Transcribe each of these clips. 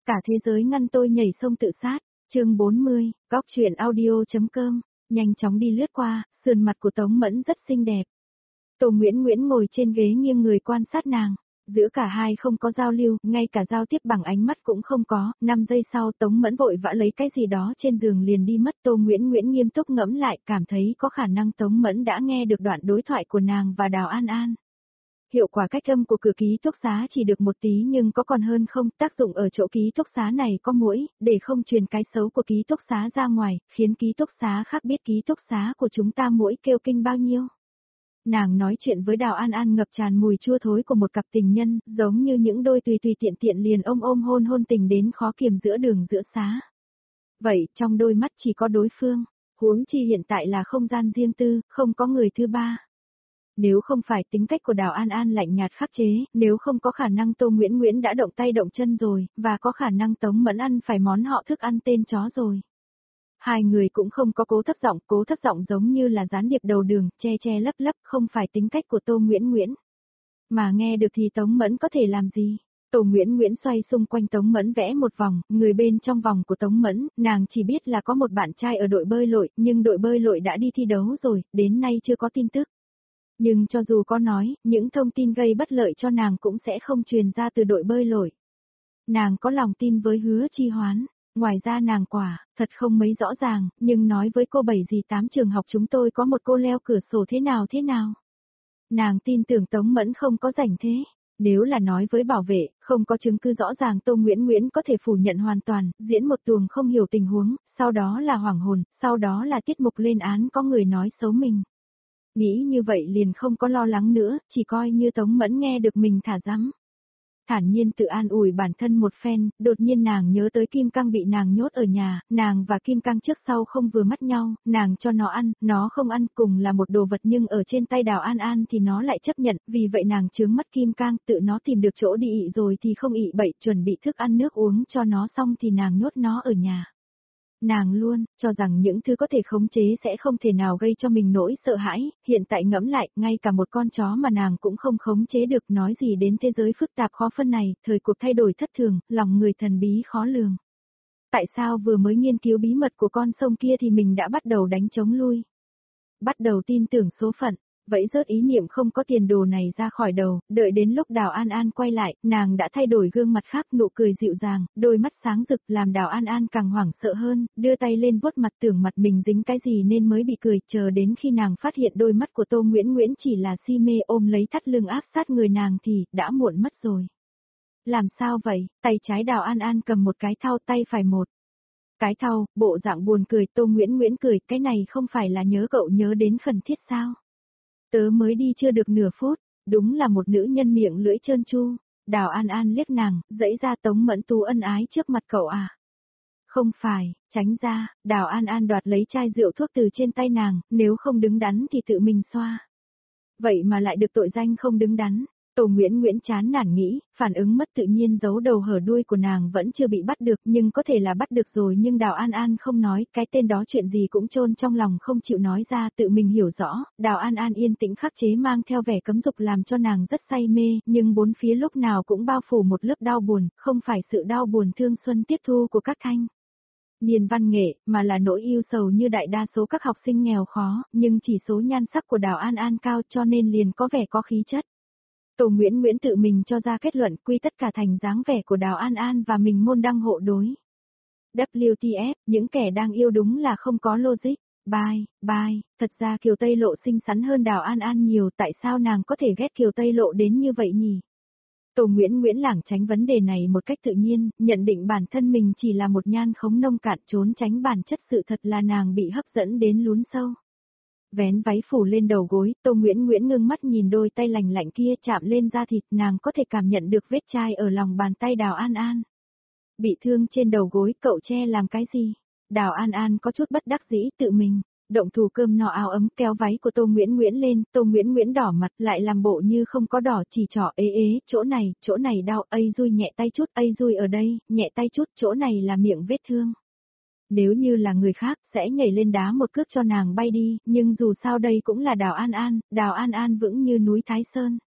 Cả thế giới ngăn tôi nhảy sông tự sát. Chương 40, góc truyện audio.com. Nhanh chóng đi lướt qua, sườn mặt của Tống Mẫn rất xinh đẹp. Tô Nguyễn Nguyễn ngồi trên ghế nghiêng người quan sát nàng. Giữa cả hai không có giao lưu, ngay cả giao tiếp bằng ánh mắt cũng không có. 5 giây sau Tống Mẫn vội vã lấy cái gì đó trên giường liền đi mất. Tô Nguyễn Nguyễn nghiêm túc ngẫm lại, cảm thấy có khả năng Tống Mẫn đã nghe được đoạn đối thoại của nàng và Đào An An. Hiệu quả cách âm của cửa ký túc xá chỉ được một tí nhưng có còn hơn không, tác dụng ở chỗ ký túc xá này có muỗi, để không truyền cái xấu của ký túc xá ra ngoài, khiến ký túc xá khác biết ký túc xá của chúng ta muỗi kêu kinh bao nhiêu. Nàng nói chuyện với Đào An An ngập tràn mùi chua thối của một cặp tình nhân, giống như những đôi tùy tùy tiện tiện liền ôm hôn tình đến khó kiềm giữa đường giữa xá. Vậy, trong đôi mắt chỉ có đối phương, huống chi hiện tại là không gian riêng tư, không có người thứ ba. Nếu không phải tính cách của Đào An An lạnh nhạt khắc chế, nếu không có khả năng Tô Nguyễn Nguyễn đã động tay động chân rồi, và có khả năng Tống Mẫn ăn phải món họ thức ăn tên chó rồi. Hai người cũng không có cố thấp giọng giống như là gián điệp đầu đường, che lấp, không phải tính cách của Tô Nguyễn Nguyễn. Mà nghe được thì Tống Mẫn có thể làm gì? Tô Nguyễn Nguyễn xoay xung quanh Tống Mẫn vẽ một vòng, người bên trong vòng của Tống Mẫn, nàng chỉ biết là có một bạn trai ở đội bơi lội, nhưng đội bơi lội đã đi thi đấu rồi, đến nay chưa có tin tức. Nhưng cho dù có nói, những thông tin gây bất lợi cho nàng cũng sẽ không truyền ra từ đội bơi lội. Nàng có lòng tin với Hứa Chi Hoán, ngoài ra nàng thật không mấy rõ ràng, nhưng nói với cô 7 gì 8 trường học chúng tôi có một cô leo cửa sổ thế nào. Nàng tin tưởng Tống Mẫn không có rảnh thế. Nếu là nói với bảo vệ, không có chứng cứ rõ ràng Tô Nguyễn Nguyễn có thể phủ nhận hoàn toàn, diễn một tuồng không hiểu tình huống, sau đó là hoảng hồn, sau đó là tiết mục lên án có người nói xấu mình. Nghĩ như vậy liền không có lo lắng nữa, chỉ coi như Tống Mẫn nghe được mình thả rắm. Thản nhiên tự an ủi bản thân một phen, đột nhiên nàng nhớ tới Kim Cang bị nàng nhốt ở nhà, nàng và Kim Cang trước sau không vừa mắt nhau, nàng cho nó ăn, nó không ăn, cùng là một đồ vật nhưng ở trên tay Đào An An thì nó lại chấp nhận, vì vậy nàng chướng mắt Kim Cang, tự nó tìm được chỗ đi ị rồi thì không ị bậy, chuẩn bị thức ăn nước uống cho nó xong thì nàng nhốt nó ở nhà. Nàng luôn cho rằng những thứ có thể khống chế sẽ không thể nào gây cho mình nỗi sợ hãi, hiện tại ngẫm lại, ngay cả một con chó mà nàng cũng không khống chế được, nói gì đến thế giới phức tạp khó phân này, thời cuộc thay đổi thất thường, lòng người thần bí khó lường. Tại sao vừa mới nghiên cứu bí mật của con sông kia thì mình đã bắt đầu đánh chống lui? Bắt đầu tin tưởng số phận. Vậy rớt ý niệm không có tiền đồ này ra khỏi đầu, đợi đến lúc Đào An An quay lại, nàng đã thay đổi gương mặt khác, nụ cười dịu dàng, đôi mắt sáng rực làm Đào An An càng hoảng sợ hơn, đưa tay lên vuốt mặt tưởng mặt mình dính cái gì nên mới bị cười, chờ đến khi nàng phát hiện đôi mắt của Tô Nguyễn Nguyễn chỉ là si mê ôm lấy thắt lưng áp sát người nàng thì, đã muộn mất rồi. Làm sao vậy? Tay trái Đào An An cầm một cái thau, tay phải một cái thau, bộ dạng buồn cười, Tô Nguyễn Nguyễn cười, cái này không phải là nhớ cậu nhớ đến phần thiết sao? Tớ mới đi chưa được nửa phút, đúng là một nữ nhân miệng lưỡi trơn tru. Đào An An liếc nàng, dãy ra Tống Mẫn Tú ân ái trước mặt cậu à? Không phải, tránh ra, Đào An An đoạt lấy chai rượu thuốc từ trên tay nàng, nếu không đứng đắn thì tự mình xoa. Vậy mà lại được tội danh không đứng đắn. Tô Nguyễn Nguyễn chán nản nghĩ, phản ứng mất tự nhiên giấu đầu hở đuôi của nàng vẫn chưa bị bắt được, nhưng có thể là bắt được rồi, nhưng Đào An An không nói, cái tên đó chuyện gì cũng chôn trong lòng không chịu nói ra, tự mình hiểu rõ. Đào An An yên tĩnh khắc chế mang theo vẻ cấm dục làm cho nàng rất say mê, nhưng bốn phía lúc nào cũng bao phủ một lớp đau buồn, không phải sự đau buồn thương xuân tiếp thu của các thanh niên văn nghệ, mà là nỗi yêu sầu như đại đa số các học sinh nghèo khó, nhưng chỉ số nhan sắc của Đào An An cao cho nên liền có vẻ có khí chất. Tô Nguyễn Nguyễn tự mình cho ra kết luận, quy tất cả thành dáng vẻ của Đào An An và mình môn đăng hộ đối. WTF, những kẻ đang yêu đúng là không có logic. Bye, thật ra Kiều Tây Lộ xinh xắn hơn Đào An An nhiều, tại sao nàng có thể ghét Kiều Tây Lộ đến như vậy nhỉ? Tô Nguyễn Nguyễn lảng tránh vấn đề này một cách tự nhiên, nhận định bản thân mình chỉ là một nhan khống nông cạn, trốn tránh bản chất sự thật là nàng bị hấp dẫn đến lún sâu. Vén váy phủ lên đầu gối, Tô Nguyễn Nguyễn ngưng mắt nhìn đôi tay lành lạnh kia chạm lên da thịt, nàng có thể cảm nhận được vết chai ở lòng bàn tay Đào An An. Bị thương trên đầu gối, cậu che làm cái gì? Đào An An có chút bất đắc dĩ tự mình. Động thủ cơm nọ áo ấm kéo váy của Tô Nguyễn Nguyễn lên, Tô Nguyễn Nguyễn đỏ mặt lại làm bộ như không có đỏ, chỉ trỏ ế, chỗ này đau, rui nhẹ tay chút, rui ở đây, nhẹ tay chút, chỗ này là miệng vết thương. Nếu như là người khác sẽ nhảy lên đá một cước cho nàng bay đi, nhưng dù sao đây cũng là Đào An An vững như núi Thái Sơn.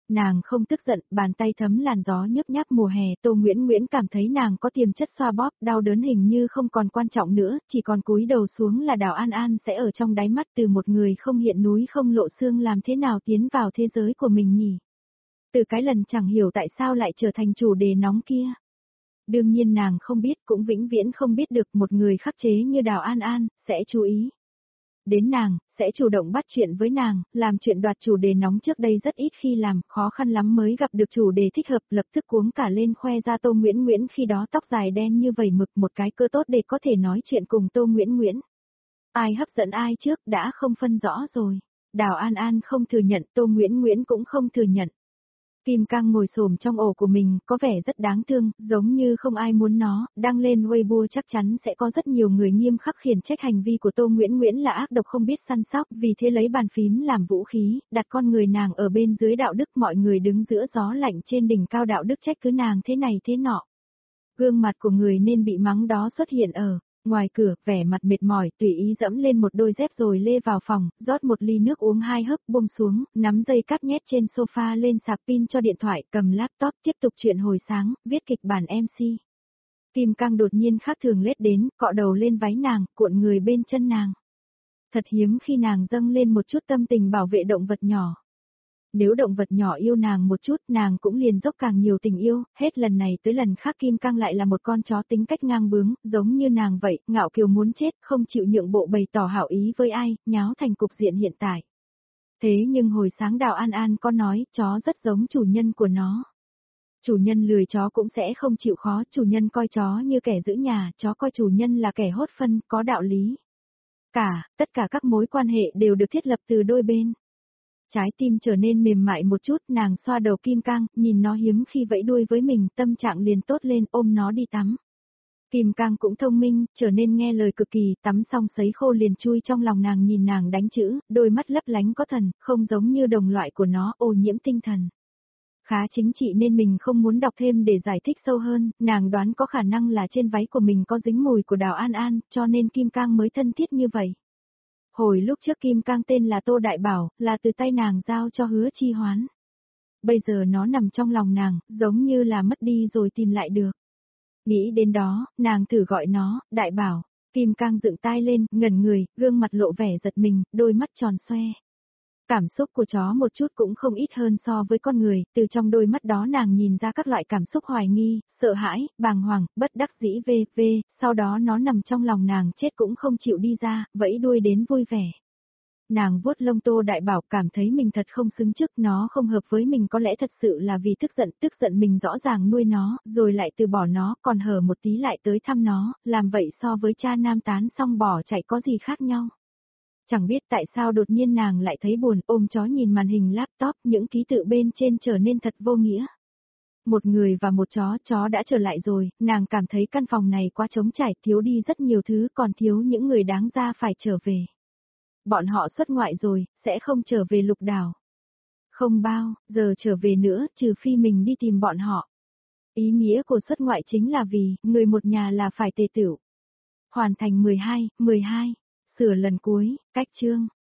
Nàng không tức giận, bàn tay thấm làn gió nhấp nháp mùa hè, Tô Nguyễn Nguyễn cảm thấy nàng có tiềm chất xoa bóp, đau đớn hình như không còn quan trọng nữa, chỉ còn cúi đầu xuống là Đào An An sẽ ở trong đáy mắt từ một người không hiện núi không lộ xương làm thế nào tiến vào thế giới của mình nhỉ. Từ cái lần chẳng hiểu tại sao lại trở thành chủ đề nóng kia. Đương nhiên nàng không biết cũng vĩnh viễn không biết được một người khắc chế như Đào An An, sẽ chú ý đến nàng, sẽ chủ động bắt chuyện với nàng, làm chuyện đoạt chủ đề nóng trước đây rất ít khi làm, khó khăn lắm mới gặp được chủ đề thích hợp, lập tức cuống cả lên khoe ra Tô Nguyễn Nguyễn khi đó tóc dài đen như vẩy mực, một cái cơ tốt để có thể nói chuyện cùng Tô Nguyễn Nguyễn. Ai hấp dẫn ai trước đã không phân rõ rồi. Đào An An không thừa nhận, Tô Nguyễn Nguyễn cũng không thừa nhận. Kim Cang ngồi xổm trong ổ của mình, có vẻ rất đáng thương, giống như không ai muốn nó, đăng lên Weibo chắc chắn sẽ có rất nhiều người nghiêm khắc khiển trách hành vi của Tô Nguyễn Nguyễn là ác độc không biết săn sóc, vì thế lấy bàn phím làm vũ khí, đặt con người nàng ở bên dưới đạo đức, mọi người đứng giữa gió lạnh trên đỉnh cao đạo đức trách cứ nàng thế này thế nọ. Gương mặt của người nên bị mắng đó xuất hiện ở ngoài cửa, vẻ mặt mệt mỏi, tùy ý dẫm lên một đôi dép rồi lê vào phòng, rót một ly nước uống 2 hớp, buông xuống, nắm dây cáp nhét trên sofa lên sạc pin cho điện thoại, cầm laptop tiếp tục chuyện hồi sáng, viết kịch bản MC. Kim Cang đột nhiên khác thường lết đến, cọ đầu lên váy nàng, cuộn người bên chân nàng. Thật hiếm khi nàng dâng lên một chút tâm tình bảo vệ động vật nhỏ. Nếu động vật nhỏ yêu nàng một chút, nàng cũng liền dốc càng nhiều tình yêu, hết lần này tới lần khác Kim Cang lại là một con chó tính cách ngang bướng, giống như nàng vậy, ngạo kiều muốn chết, không chịu nhượng bộ bày tỏ hảo ý với ai, nháo thành cục diện hiện tại. Thế nhưng hồi sáng Đào An An có nói, chó rất giống chủ nhân của nó. Chủ nhân lười chó cũng sẽ không chịu khó, chủ nhân coi chó như kẻ giữ nhà, chó coi chủ nhân là kẻ hốt phân, có đạo lý. Tất cả các mối quan hệ đều được thiết lập từ đôi bên. Trái tim trở nên mềm mại một chút, nàng xoa đầu Kim Cang, nhìn nó hiếm khi vẫy đuôi với mình, tâm trạng liền tốt lên, ôm nó đi tắm. Kim Cang cũng thông minh, trở nên nghe lời cực kỳ, tắm xong sấy khô liền chui trong lòng nàng nhìn nàng đánh chữ, đôi mắt lấp lánh có thần, không giống như đồng loại của nó, ô nhiễm tinh thần. Khá chính trị nên mình không muốn đọc thêm để giải thích sâu hơn, nàng đoán có khả năng là trên váy của mình có dính mùi của Đào An An, cho nên Kim Cang mới thân thiết như vậy. Hồi lúc trước Kim Cang tên là Tô Đại Bảo, là từ tay nàng giao cho Hứa Chi Hoán. Bây giờ nó nằm trong lòng nàng, giống như là mất đi rồi tìm lại được. Nghĩ đến đó, nàng thử gọi nó, Đại Bảo. Kim Cang dựng tai lên, ngẩn người, gương mặt lộ vẻ giật mình, đôi mắt tròn xoe. Cảm xúc của chó một chút cũng không ít hơn so với con người, từ trong đôi mắt đó nàng nhìn ra các loại cảm xúc hoài nghi, sợ hãi, bàng hoàng, bất đắc dĩ v.v. Sau đó nó nằm trong lòng nàng chết cũng không chịu đi ra, vẫy đuôi đến vui vẻ. Nàng vuốt lông Tô Đại Bảo, cảm thấy mình thật không xứng chức, nó không hợp với mình, có lẽ thật sự là vì tức giận mình rõ ràng nuôi nó, rồi lại từ bỏ nó, còn hở một tí lại tới thăm nó, làm vậy so với cha nam tán xong bỏ chạy có gì khác nhau. Chẳng biết tại sao đột nhiên nàng lại thấy buồn, ôm chó nhìn màn hình laptop, những ký tự bên trên trở nên thật vô nghĩa. Một người và một chó đã trở lại rồi, nàng cảm thấy căn phòng này quá trống trải, thiếu đi rất nhiều thứ, còn thiếu những người đáng ra phải trở về. Bọn họ xuất ngoại rồi, sẽ không trở về Lục Đảo. Không bao giờ trở về nữa, trừ phi mình đi tìm bọn họ. Ý nghĩa của xuất ngoại chính là vì, người một nhà là phải tề tửu. Hoàn thành 12. Sửa lần cuối, cách chương.